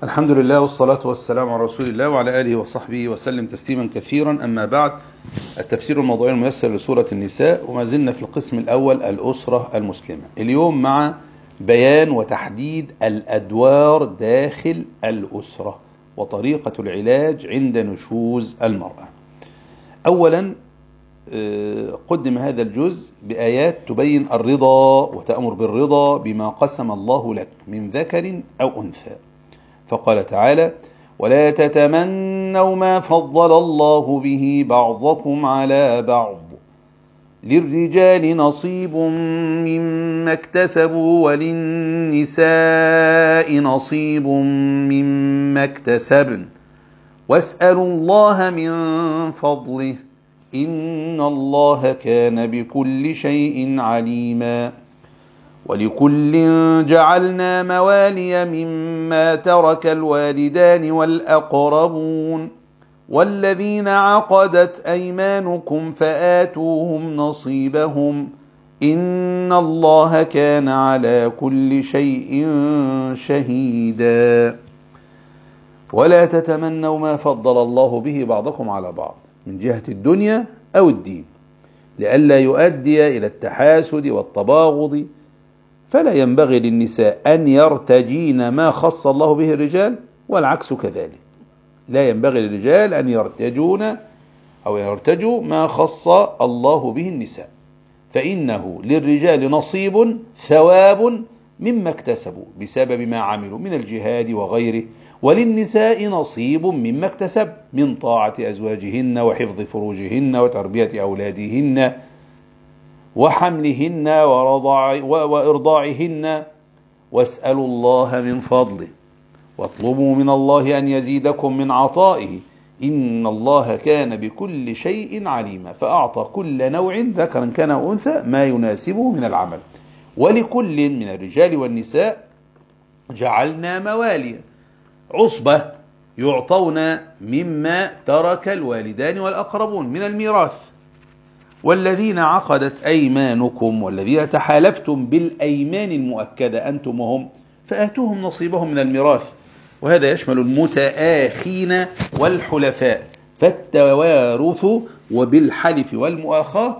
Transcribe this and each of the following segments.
الحمد لله والصلاة والسلام على رسول الله وعلى آله وصحبه وسلم تسليما كثيرا. أما بعد، التفسير الموضوعي الميسر لسورة النساء، وما زلنا في القسم الأول الأسرة المسلمة. اليوم مع بيان وتحديد الأدوار داخل الأسرة وطريقة العلاج عند نشوز المرأة. أولا قدم هذا الجزء بآيات تبين الرضا وتأمر بالرضا بما قسم الله لك من ذكر أو أنثى. فقال تعالى: ولا تتمنوا ما فضل الله به بعضكم على بعض للرجال نصيب مما اكتسبوا وللنساء نصيب مما اكتسبن واسألوا الله من فضله إن الله كان بكل شيء عليما. ولكل جعلنا موالي مما ترك الوالدان والأقربون والذين عقدت أيمانكم فآتوهم نصيبهم إن الله كان على كل شيء شهيدا. ولا تتمنوا ما فضل الله به بعضكم على بعض من جهة الدنيا أو الدين لئلا يؤدي إلى التحاسد والتباغض، فلا ينبغي للنساء أن يرتجين ما خص الله به الرجال، والعكس كذلك. لا ينبغي للرجال أن يرتجوا ما خص الله به النساء، فإنه للرجال نصيب ثواب مما اكتسبوا بسبب ما عملوا من الجهاد وغيره، وللنساء نصيب مما اكتسب من طاعة أزواجهن وحفظ فروجهن وتربية أولادهن وحملهن وإرضاعهن. واسألوا الله من فضله واطلبوا من الله أن يزيدكم من عطائه إن الله كان بكل شيء عليما. فأعطى كل نوع ذكرا كان أو أنثى ما يناسبه من العمل. ولكل من الرجال والنساء جعلنا موالي عصبة يعطون مما ترك الوالدان والأقربون من الميراث. والذين عقدت أيمانكم والذين تحالفتم بالأيمان المؤكدة أنتم وهم فآتوهم نصيبهم من الميراث، وهذا يشمل المتآخين والحلفاء. فالتوارث وبالحلف والمؤاخاة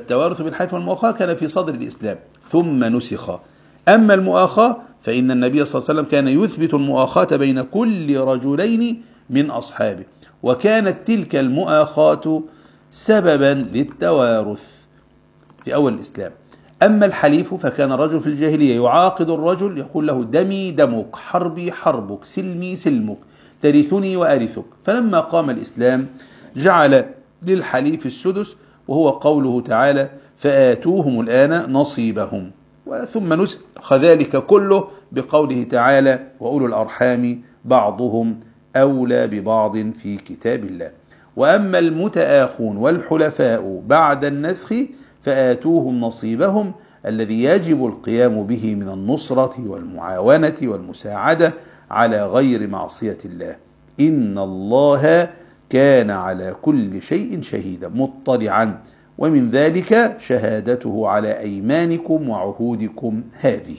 كان في صدر الإسلام ثم نسخ. أما المؤاخاة فإن النبي صلى الله عليه وسلم كان يثبت المؤاخاة بين كل رجلين من أصحابه، وكانت تلك المؤاخاة سببا للتوارث في أول الإسلام. أما الحليف فكان الرجل في الجاهلية يعاقد الرجل يقول له دمي دمك حربي حربك سلمي سلمك ترثني وأرثك. فلما قام الإسلام جعل للحليف السدس، وهو قوله تعالى فآتوهم الآن نصيبهم. ثم نسخ ذلك كله بقوله تعالى وأولو الأرحام بعضهم أولى ببعض في كتاب الله. وأما المتآخون والحلفاء بعد النسخ فآتوهم نصيبهم الذي يجب القيام به من النصرة والمعاونة والمساعدة على غير معصية الله إن الله كان على كل شيء شهيدا مطلعا، ومن ذلك شهادته على أيمانكم وعهودكم هذه.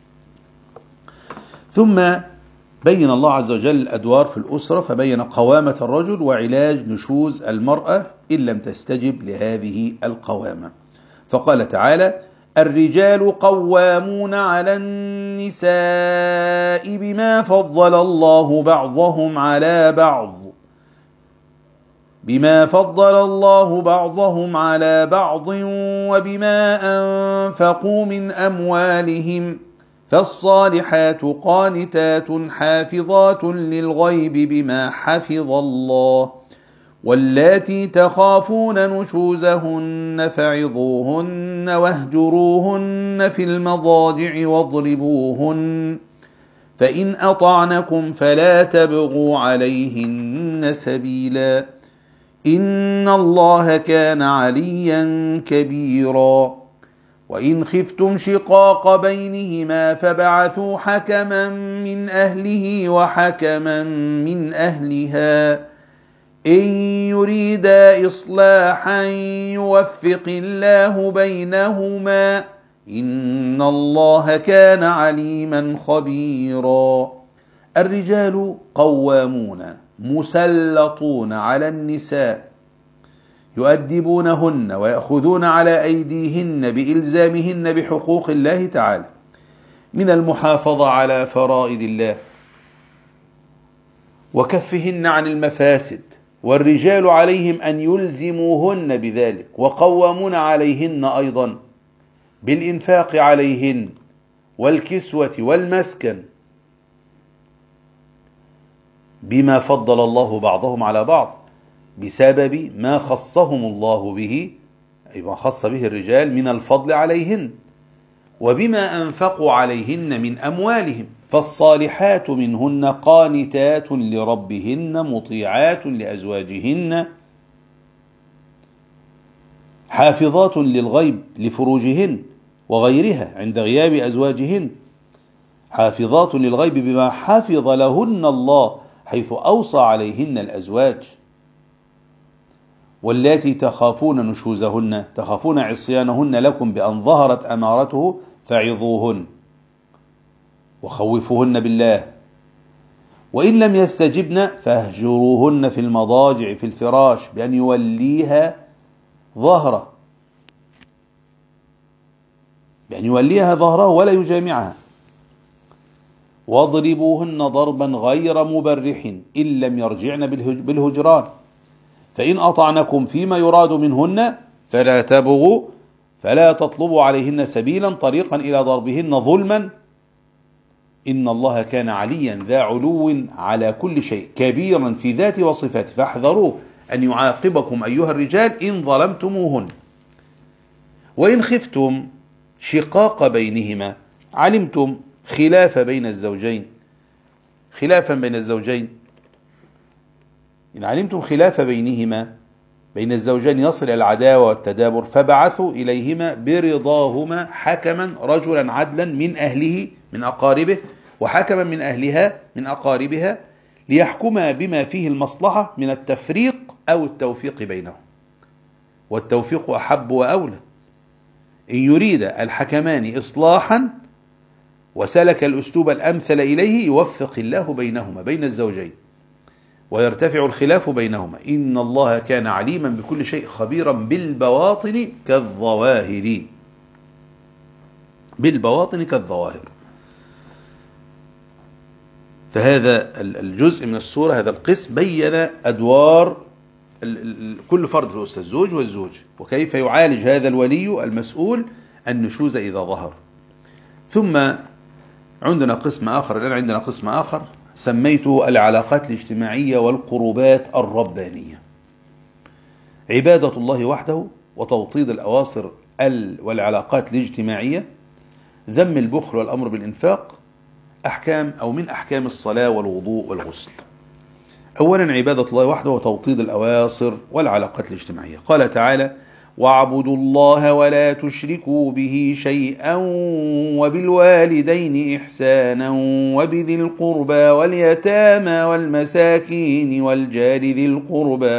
ثم بين الله عز وجل الأدوار في الأسرة، فبين قوامة الرجل وعلاج نشوز المرأة إن لم تستجب لهذه القوامة. فقال تعالى الرجال قوامون على النساء بما فضل الله بعضهم على بعض وبما أنفقوا من أموالهم فالصالحات قانتات حافظات للغيب بما حفظ الله واللاتي تخافون نشوزهن فعظوهن واهجروهن في المضاجع واضربوهن فإن أطعنكم فلا تبغوا عليهن سبيلا إن الله كان عليا كبيرا. وإن خفتم شقاق بينهما فبعثوا حكما من أهله وحكما من أهلها إن يريدا إصلاحا يوفق الله بينهما إن الله كان عليما خبيرا. الرجال قوامون مسلطون على النساء يؤدبونهن ويأخذون على أيديهن بإلزامهن بحقوق الله تعالى من المحافظة على فرائض الله وكفهن عن المفاسد، والرجال عليهم أن يلزموهن بذلك، وقوامون عليهن أيضا بالإنفاق عليهن والكسوة والمسكن بما فضل الله بعضهم على بعض بسبب ما خصهم الله به، أي ما خص به الرجال من الفضل عليهن، وبما أنفقوا عليهن من أموالهم. فالصالحات منهن قانتات لربهن مطيعات لأزواجهن حافظات للغيب لفروجهن وغيرها عند غياب أزواجهن، حافظات للغيب بما حفظ لهن الله حيث أوصى عليهن الأزواج. واللاتي تخافون نشوزهن تخافون عصيانهن لكم بأن ظهرت أمارته فعظوهن وخوفوهن بالله، وإن لم يستجبن فاهجروهن في المضاجع في الفراش بأن يوليها ظهره ولا يجامعها. واضربوهن ضربا غير مبرح إن لم يرجعن بالهجران، فإن أطعنكم فيما يراد منهن فلا تطلبوا عليهن سبيلا طريقا إلى ضربهن ظلما، إن الله كان عليا ذا علو على كل شيء كبيرا في ذاته وصفاته، فاحذروا أن يعاقبكم أيها الرجال إن ظلمتموهن. وإن خفتم شقاق بينهما، علمتم خلافا بين الزوجين، إن علمتم خلاف بينهما بين الزوجين يصل إلى العداوة والتدابر، فبعثوا إليهما برضاهما حكما رجلا عدلا من أهله من أقاربه وحكما من أهلها من أقاربها ليحكما بما فيه المصلحة من التفريق أو التوفيق بينهم، والتوفيق أحب وأولى. إن يريد الحكمان إصلاحا وسلك الأسلوب الأمثل إليه يوفق الله بينهما بين الزوجين ويرتفع الخلاف بينهما، إن الله كان عليما بكل شيء خبيرا بالبواطن كالظواهر. فهذا الجزء من السورة، هذا القسم بين أدوار كل فرد في الأسرة، الزوج والزوج، وكيف يعالج هذا الولي المسؤول النشوز إذا ظهر. ثم عندنا قسم آخر سميته العلاقات الاجتماعية والقربات الربانية، عبادة الله وحده وتوطيد الأواصر والعلاقات الاجتماعية، ذم البخل والأمر بالإنفاق، من أحكام الصلاة والوضوء والغسل. أولا عبادة الله وحده وتوطيد الأواصر والعلاقات الاجتماعية. قال تعالى: واعبدوا الله ولا تشركوا به شيئا وبالوالدين إحسانا وبذي القربى واليتامى والمساكين والجار ذي القربى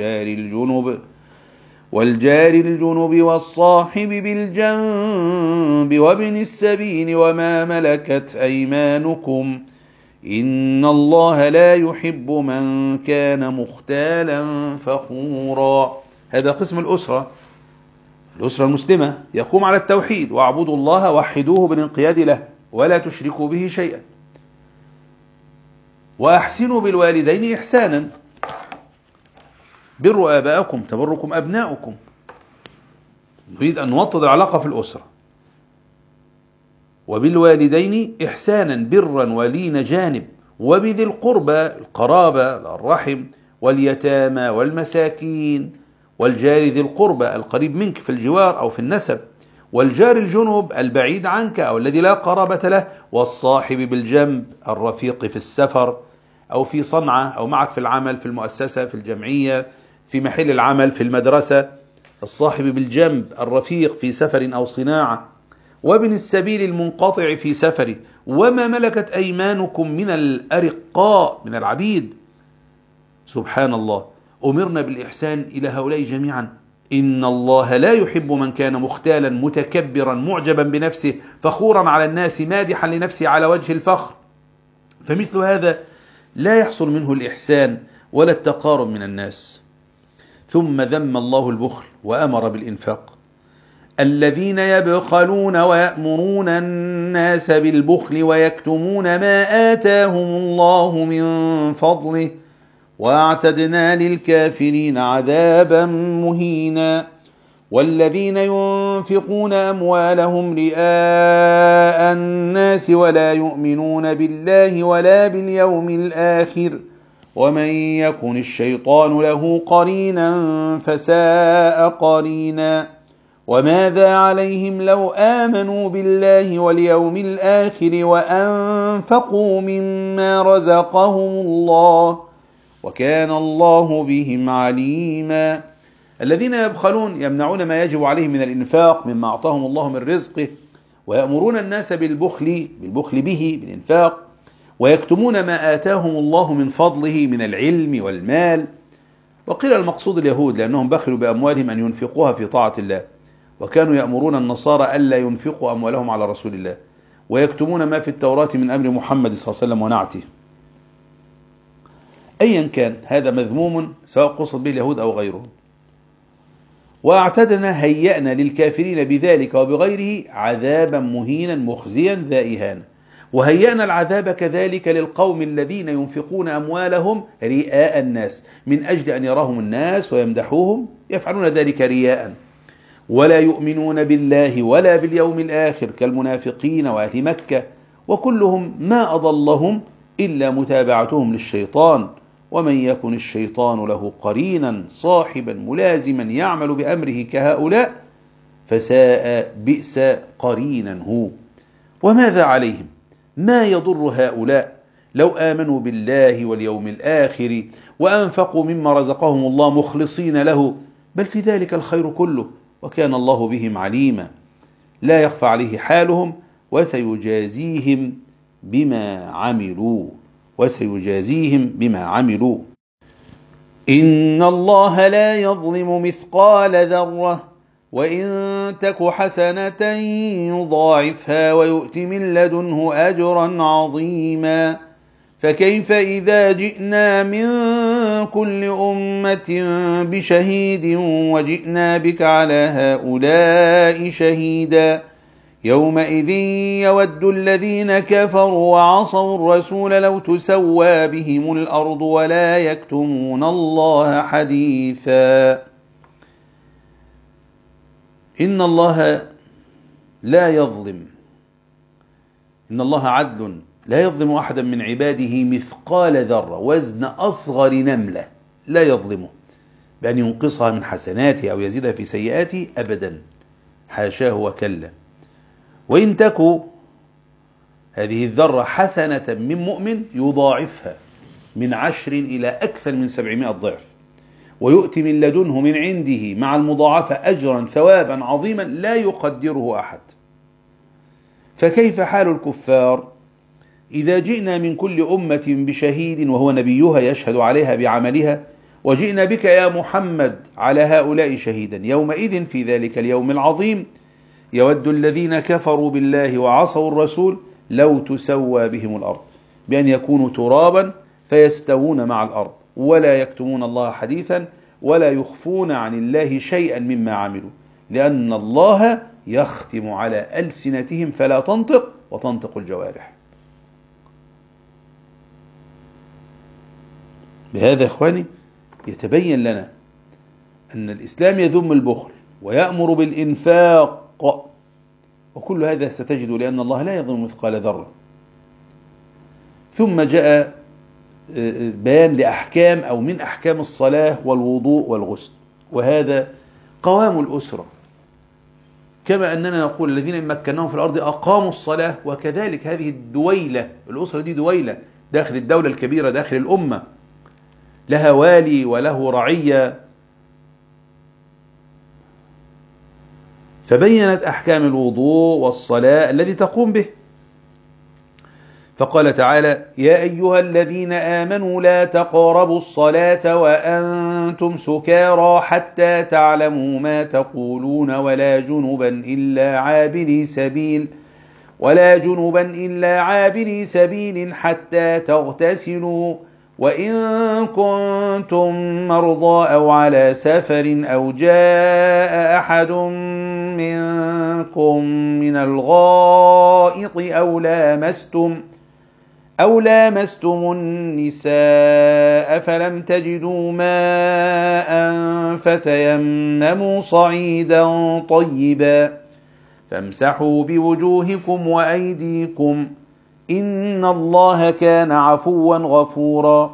والجار الجنب والصاحب بالجنب وابن السبيل وما ملكت أيمانكم إن الله لا يحب من كان مختالا فخورا. هذا قسم الأسرة المسلمة يقوم على التوحيد، واعبدوا الله وحدوه بالانقياد له ولا تشركوا به شيئا، وأحسنوا بالوالدين إحسانا، بروا آباءكم تبركم أبناؤكم. نريد أن نوطد العلاقة في الأسرة. وبالوالدين إحسانا برا ولين جانب، وبذي القربى القرابة الرحم، واليتامى والمساكين، والجار ذي القربى القريب منك في الجوار أو في النسب، والجار الجنب البعيد عنك أو الذي لا قرابة له، والصاحب بالجنب الرفيق في السفر أو في صنعة أو معك في العمل في المؤسسة في الجمعية في محل العمل في المدرسة، الصاحب بالجنب الرفيق في سفر أو صناعة، وابن السبيل المنقطع في سفره، وما ملكت أيمانكم من الأرقاء من العبيد. سبحان الله، أمرنا بالإحسان إلى هؤلاء جميعا. إن الله لا يحب من كان مختالا متكبرا معجبا بنفسه فخورا على الناس مادحا لنفسه على وجه الفخر، فمثل هذا لا يحصل منه الإحسان ولا التقارب من الناس. ثم ذم الله البخل وأمر بالإنفاق. الذين يبخلون ويأمرون الناس بالبخل ويكتمون ما آتاهم الله من فضله وأعتدنا للكافرين عذابا مهينا. والذين ينفقون أموالهم رئاء الناس ولا يؤمنون بالله ولا باليوم الآخر ومن يكن الشيطان له قرينا فساء قرينا. وماذا عليهم لو آمنوا بالله واليوم الآخر وأنفقوا مما رزقهم الله وكان الله بهم عليما. الذين يبخلون يمنعون ما يجب عليهم من الإنفاق مما أعطاهم الله من رزقه، ويأمرون الناس بالبخل به بالإنفاق، ويكتمون ما آتاهم الله من فضله من العلم والمال. وقيل المقصود اليهود لأنهم بخلوا بأموالهم أن ينفقوها في طاعة الله، وكانوا يأمرون النصارى ألا ينفقوا أموالهم على رسول الله، ويكتمون ما في التوراة من أمر محمد صلى الله عليه وسلم ونعته. أيا كان هذا مذموم سواء قصد به اليهود أو غيرهم. وأعتدنا هيأنا للكافرين بذلك وبغيره عذابا مهينا مخزيا ذا إهانة. وهيأنا العذاب كذلك للقوم الذين ينفقون أموالهم رئاء الناس من أجل أن يراهم الناس ويمدحوهم، يفعلون ذلك رياء، ولا يؤمنون بالله ولا باليوم الآخر كالمنافقين وأهل مكة، وكلهم ما أضلهم إلا متابعتهم للشيطان. ومن يكن الشيطان له قرينا صاحبا ملازما يعمل بأمره كهؤلاء فساء بئس قرينا هو. وماذا عليهم ما يضر هؤلاء لو آمنوا بالله واليوم الآخر وأنفقوا مما رزقهم الله مخلصين له، بل في ذلك الخير كله وكان الله بهم عليما. لا يخفى عليه حالهم وسيجازيهم بما عملوا. إن الله لا يظلم مثقال ذرة وإن تك حسنة يضاعفها ويؤت من لدنه أجرا عظيما. فكيف إذا جئنا من كل أمة بشهيد وجئنا بك على هؤلاء شهيدا يومئذ يود الذين كفروا وعصوا الرسول لو تسوى بهم الأرض ولا يكتمون الله حديثا. إن الله لا يظلم، إن الله عدل لا يظلم أحدا من عباده مثقال ذرة، وزن أصغر نملة لا يظلمه بأن ينقصها من حسناته أو يزيدها في سيئاته أبدا، حاشاه وكلا. وإن تكو هذه الذرة حسنة من مؤمن يضاعفها من 10 إلى أكثر من 700 ضعف، ويؤتي من لدنه من عنده مع المضاعفة أجرا ثوابا عظيما لا يقدره أحد. فكيف حال الكفار إذا جئنا من كل أمة بشهيد وهو نبيها يشهد عليها بعملها، وجئنا بك يا محمد على هؤلاء شهيدا يومئذ في ذلك اليوم العظيم يود الذين كفروا بالله وعصوا الرسول لو تسوى بهم الأرض، بأن يكونوا ترابا فيستوون مع الأرض ولا يكتمون الله حديثا ولا يخفون عن الله شيئا مما عملوا، لأن الله يختم على ألسنتهم فلا تنطق وتنطق الجوارح. بهذا إخواني يتبين لنا أن الإسلام يذم البخل ويأمر بالإنفاق، وكل هذا ستجد لأن الله لا يظلم مثقال ذرة. ثم جاء بيان لأحكام أو من أحكام الصلاة والوضوء والغسل، وهذا قوام الأسرة، كما أننا نقول الذين مكناهم في الأرض أقاموا الصلاة، وكذلك هذه الدويلة، الأسرة دي دويلة داخل الدولة الكبيرة داخل الأمة، لها والي وله رعية. فبينت أحكام الوضوء والصلاة الذي تقوم به، فقال تعالى: يا أيها الذين آمنوا لا تقربوا الصلاة وأنتم سكارى حتى تعلموا ما تقولون ولا جنبا إلا عابري سبيل ولا جنبا إلا عابري سبيل حتى تغتسلوا وإن كنتم مرضى أو على سفر أو جاء أحد منكم من الغائط أو لامستم النساء فلم تجدوا ماء فتيمموا صعيدا طيبا فامسحوا بوجوهكم وأيديكم إن الله كان عفوا غفورا.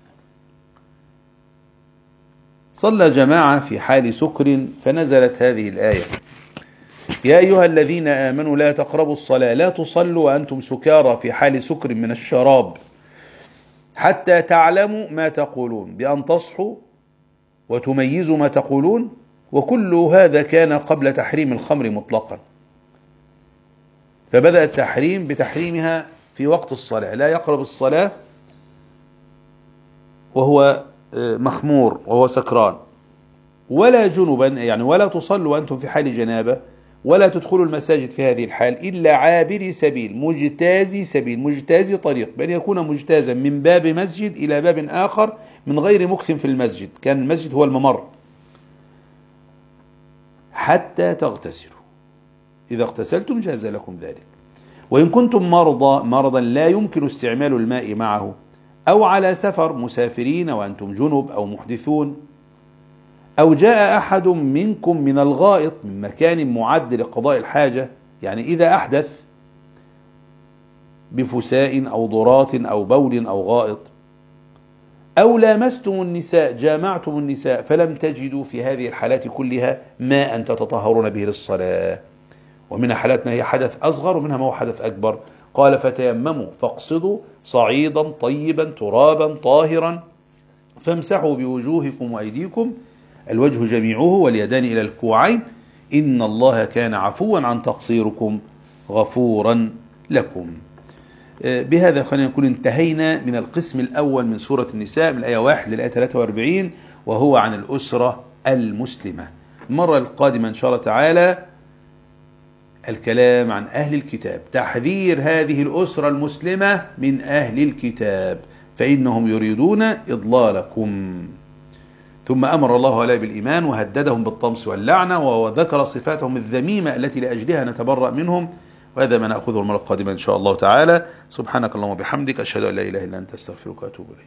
صلى جماعة في حال سكر فنزلت هذه الآية: يا أيها الذين آمنوا لا تقربوا الصلاة، لا تصلوا وأنتم سكارى في حال سكر من الشراب حتى تعلموا ما تقولون، بأن تصحوا وتميزوا ما تقولون. وكل هذا كان قبل تحريم الخمر مطلقا، فبدأ التحريم بتحريمها في وقت الصلاة. لا يقرب الصلاة وهو مخمور وهو سكران، ولا جنبا يعني ولا تصلوا وأنتم في حال جنابة، ولا تدخلوا المساجد في هذه الحال إلا عابري سبيل، مجتازي سبيل، مجتازي طريق، بأن يكون مجتازا من باب مسجد إلى باب آخر من غير مكث في المسجد، كان المسجد هو الممر، حتى تغتسلوا، إذا اغتسلتم جاز لكم ذلك. وإن كنتم مرضا لا يمكن استعمال الماء معه، أو على سفر مسافرين وأنتم جنب أو محدثون، أو جاء أحد منكم من الغائط، من مكان معد لقضاء الحاجة، يعني إذا أحدث بفساء أو ضرات أو بول أو غائط، أو لامستم النساء، جامعتم النساء، فلم تجدوا في هذه الحالات كلها ماء تتطهرون به للصلاة. ومنها حالات ما هي حدث أصغر ومنها ما هو حدث أكبر. قال فتيمموا فاقصدوا صعيدا طيبا ترابا طاهرا فامسحوا بوجوهكم وأيديكم، الوجه جميعه واليدان إلى الكوعين، إن الله كان عفوا عن تقصيركم غفورا لكم. بهذا خلينا نكون انتهينا من القسم الأول من سورة النساء من الآية 1 للآية 43، وهو عن الأسرة المسلمة. المرة القادمة إن شاء الله تعالى الكلام عن أهل الكتاب، تحذير هذه الأسرة المسلمة من أهل الكتاب فإنهم يريدون إضلالكم. ثم أمر الله هؤلاء بالإيمان وهددهم بالطمس واللعنة وذكر صفاتهم الذميمة التي لأجلها نتبرأ منهم. وهذا ما نأخذه المرة القادمة إن شاء الله تعالى. سبحانك اللهم وبحمدك، أشهد أن لا إله إلا أنت، أستغفرك وأتوب إليك.